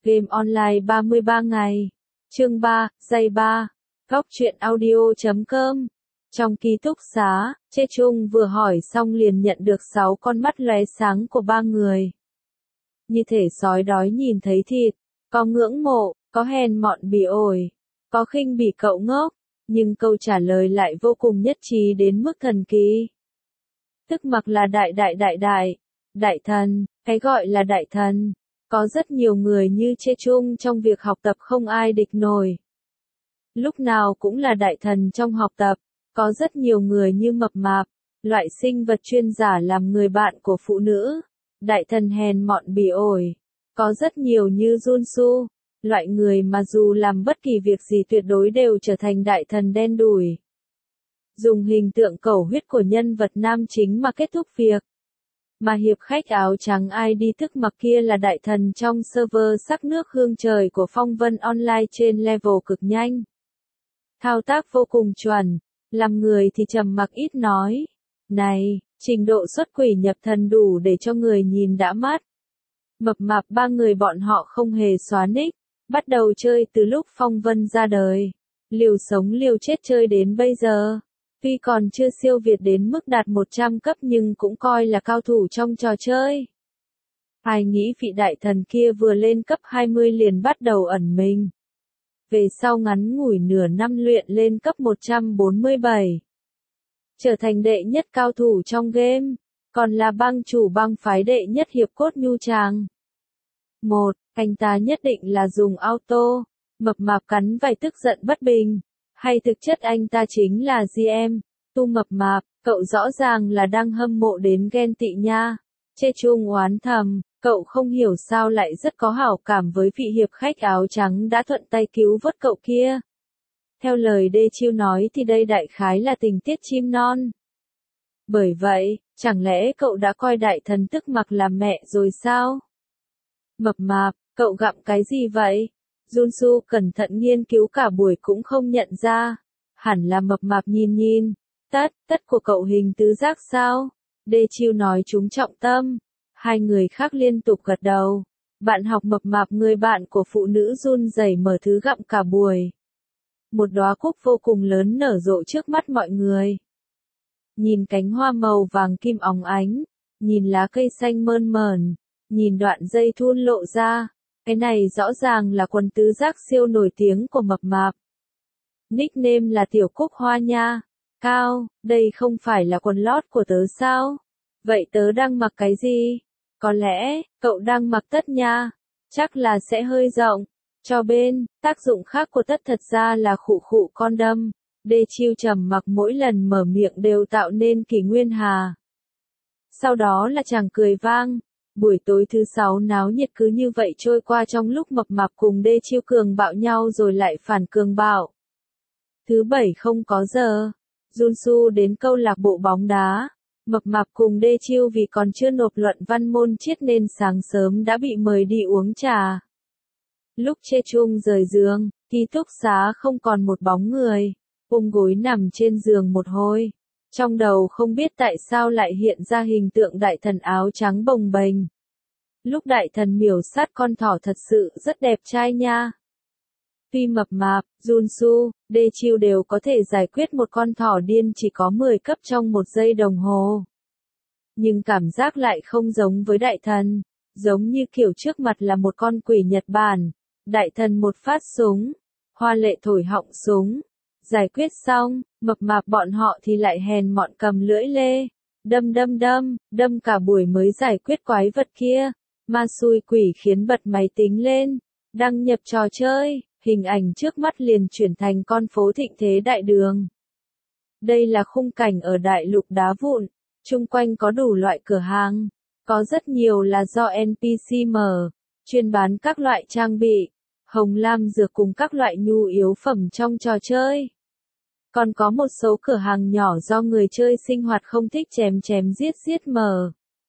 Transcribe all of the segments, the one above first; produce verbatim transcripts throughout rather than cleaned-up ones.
Game online ba mươi ba ngày. Chương ba, Giây ba. Góc truyện audio chấm com. Trong ký túc xá, Chê Trung vừa hỏi xong liền nhận được sáu con mắt lóe sáng của ba người. Như thể sói đói nhìn thấy thịt, có ngưỡng mộ, có hèn mọn bỉ ổi, có khinh bỉ cậu ngốc, nhưng câu trả lời lại vô cùng nhất trí đến mức thần kỳ. Tức mặc là đại đại đại đại, đại thần, cái gọi là đại thần. Có rất nhiều người như Chê Trung trong việc học tập không ai địch nổi. Lúc nào cũng là đại thần trong học tập, có rất nhiều người như mập mạp, loại sinh vật chuyên giả làm người bạn của phụ nữ, đại thần hèn mọn bỉ ổi. Có rất nhiều như Junsu, loại người mà dù làm bất kỳ việc gì tuyệt đối đều trở thành đại thần đen đủi. Dùng hình tượng cầu huyết của nhân vật nam chính mà kết thúc việc. Mà hiệp khách áo trắng ai đi thức mặc kia là đại thần trong server sắc nước hương trời của Phong Vân Online trên level cực nhanh. Thao tác vô cùng chuẩn, làm người thì trầm mặc ít nói. Này, trình độ xuất quỷ nhập thần đủ để cho người nhìn đã mắt. Mập mạp ba người bọn họ không hề xóa nick, bắt đầu chơi từ lúc Phong Vân ra đời. Liều sống liều chết chơi đến bây giờ. Tuy còn chưa siêu việt đến mức đạt một trăm cấp nhưng cũng coi là cao thủ trong trò chơi. Ai nghĩ vị đại thần kia vừa lên cấp hai mươi liền bắt đầu ẩn mình. Về sau ngắn ngủi nửa năm luyện lên cấp một trăm bốn mươi bảy. Trở thành đệ nhất cao thủ trong game, còn là bang chủ bang phái đệ nhất hiệp cốt nhu tràng. Một, anh ta nhất định là dùng auto, mập mạp cắn vài tức giận bất bình. Hay thực chất anh ta chính là giê em, tu mập mạp, cậu rõ ràng là đang hâm mộ đến ghen tị nha. Chê Trung oán thầm, cậu không hiểu sao lại rất có hảo cảm với vị hiệp khách áo trắng đã thuận tay cứu vớt cậu kia. Theo lời Đê Chiêu nói thì đây đại khái là tình tiết chim non. Bởi vậy, chẳng lẽ cậu đã coi đại thần tức mặc là mẹ rồi sao? Mập mạp, cậu gặm cái gì vậy? Junsu cẩn thận nghiên cứu cả buổi cũng không nhận ra. Hẳn là mập mạp nhìn nhìn. Tất, tất của cậu hình tứ giác sao? Đê Chiêu nói trúng trọng tâm. Hai người khác liên tục gật đầu. Bạn học mập mạp người bạn của phụ nữ run rẩy mở thứ gặm cả buổi. Một đóa cúc vô cùng lớn nở rộ trước mắt mọi người. Nhìn cánh hoa màu vàng kim óng ánh. Nhìn lá cây xanh mơn mởn. Nhìn đoạn dây thun lộ ra. Cái này rõ ràng là quần tứ giác siêu nổi tiếng của mập mạp. Nickname là Tiểu Cúc Hoa nha. Cao, đây không phải là quần lót của tớ sao? Vậy tớ đang mặc cái gì? Có lẽ, cậu đang mặc tất nha. Chắc là sẽ hơi rộng. Cho bên, tác dụng khác của tất thật ra là khụ khụ con đâm. Đê Chiêu trầm mặc mỗi lần mở miệng đều tạo nên kỷ nguyên hà. Sau đó là chàng cười vang. Buổi tối thứ sáu náo nhiệt cứ như vậy trôi qua trong lúc mập mạp cùng Đê Chiêu cường bạo nhau rồi lại phản cường bạo. Thứ bảy không có giờ. Junsu đến câu lạc bộ bóng đá. Mập mạp cùng Đê Chiêu vì còn chưa nộp luận văn môn triết nên sáng sớm đã bị mời đi uống trà. Lúc Chê Trung rời giường, ký túc xá không còn một bóng người. Ôm gối nằm trên giường một hồi. Trong đầu không biết tại sao lại hiện ra hình tượng đại thần áo trắng bồng bềnh. Lúc đại thần miểu sát con thỏ thật sự rất đẹp trai nha. Tuy mập mạp, Junsu, Đê Chiêu đều có thể giải quyết một con thỏ điên chỉ có mười cấp trong một giây đồng hồ. Nhưng cảm giác lại không giống với đại thần, giống như kiểu trước mặt là một con quỷ Nhật Bản. Đại thần một phát súng, hoa lệ thổi họng súng. Giải quyết xong, mập mạp bọn họ thì lại hèn mọn cầm lưỡi lê. Đâm đâm đâm, đâm cả buổi mới giải quyết quái vật kia. Ma xui quỷ khiến bật máy tính lên. Đăng nhập trò chơi, hình ảnh trước mắt liền chuyển thành con phố thịnh thế đại đường. Đây là khung cảnh ở đại lục đá vụn. Chung quanh có đủ loại cửa hàng. Có rất nhiều là do en pê xê mở. Chuyên bán các loại trang bị. Hồng lam dược cùng các loại nhu yếu phẩm trong trò chơi. Còn có một số cửa hàng nhỏ do người chơi sinh hoạt không thích chém chém giết giết mở.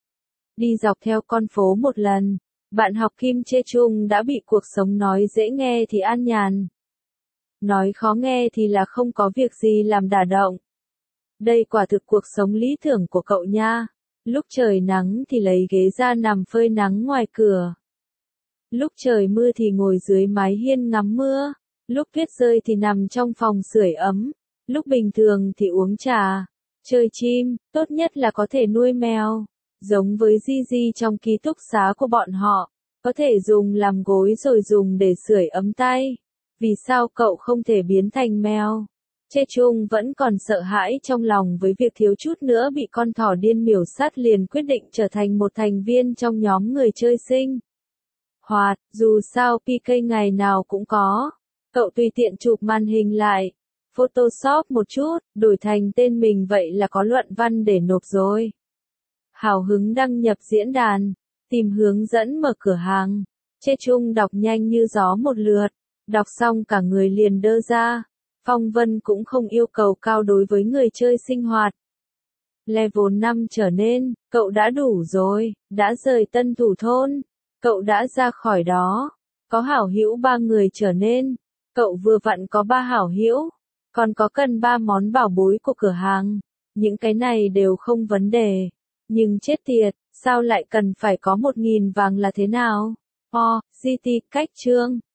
Đi dọc theo con phố một lần, bạn học Kim Chê Trung đã bị cuộc sống nói dễ nghe thì an nhàn. Nói khó nghe thì là không có việc gì làm đả động. Đây quả thực cuộc sống lý tưởng của cậu nha. Lúc trời nắng thì lấy ghế ra nằm phơi nắng ngoài cửa. Lúc trời mưa thì ngồi dưới mái hiên ngắm mưa, lúc tuyết rơi thì nằm trong phòng sưởi ấm, lúc bình thường thì uống trà, chơi chim, tốt nhất là có thể nuôi mèo. Giống với Gigi trong ký túc xá của bọn họ, có thể dùng làm gối rồi dùng để sưởi ấm tay. Vì sao cậu không thể biến thành mèo? Chê Chung vẫn còn sợ hãi trong lòng với việc thiếu chút nữa bị con thỏ điên miểu sát, liền quyết định trở thành một thành viên trong nhóm người chơi sinh hoạt, dù sao pê ca ngày nào cũng có. Cậu tùy tiện chụp màn hình lại, Photoshop một chút, đổi thành tên mình vậy là có luận văn để nộp rồi. Hào hứng đăng nhập diễn đàn, tìm hướng dẫn mở cửa hàng. Chê Chung đọc nhanh như gió một lượt, đọc xong cả người liền đơ ra. Phong vân cũng không yêu cầu cao đối với người chơi sinh hoạt. Level năm trở nên, cậu đã đủ rồi, đã rời Tân Thủ Thôn, cậu đã ra khỏi đó. Có hảo hữu ba người trở nên, cậu vừa vặn có ba hảo hữu, còn có cần ba món bảo bối của cửa hàng. Những cái này đều không vấn đề. Nhưng chết tiệt, sao lại cần phải có một nghìn vàng là thế nào? O, giê tê, cách chương.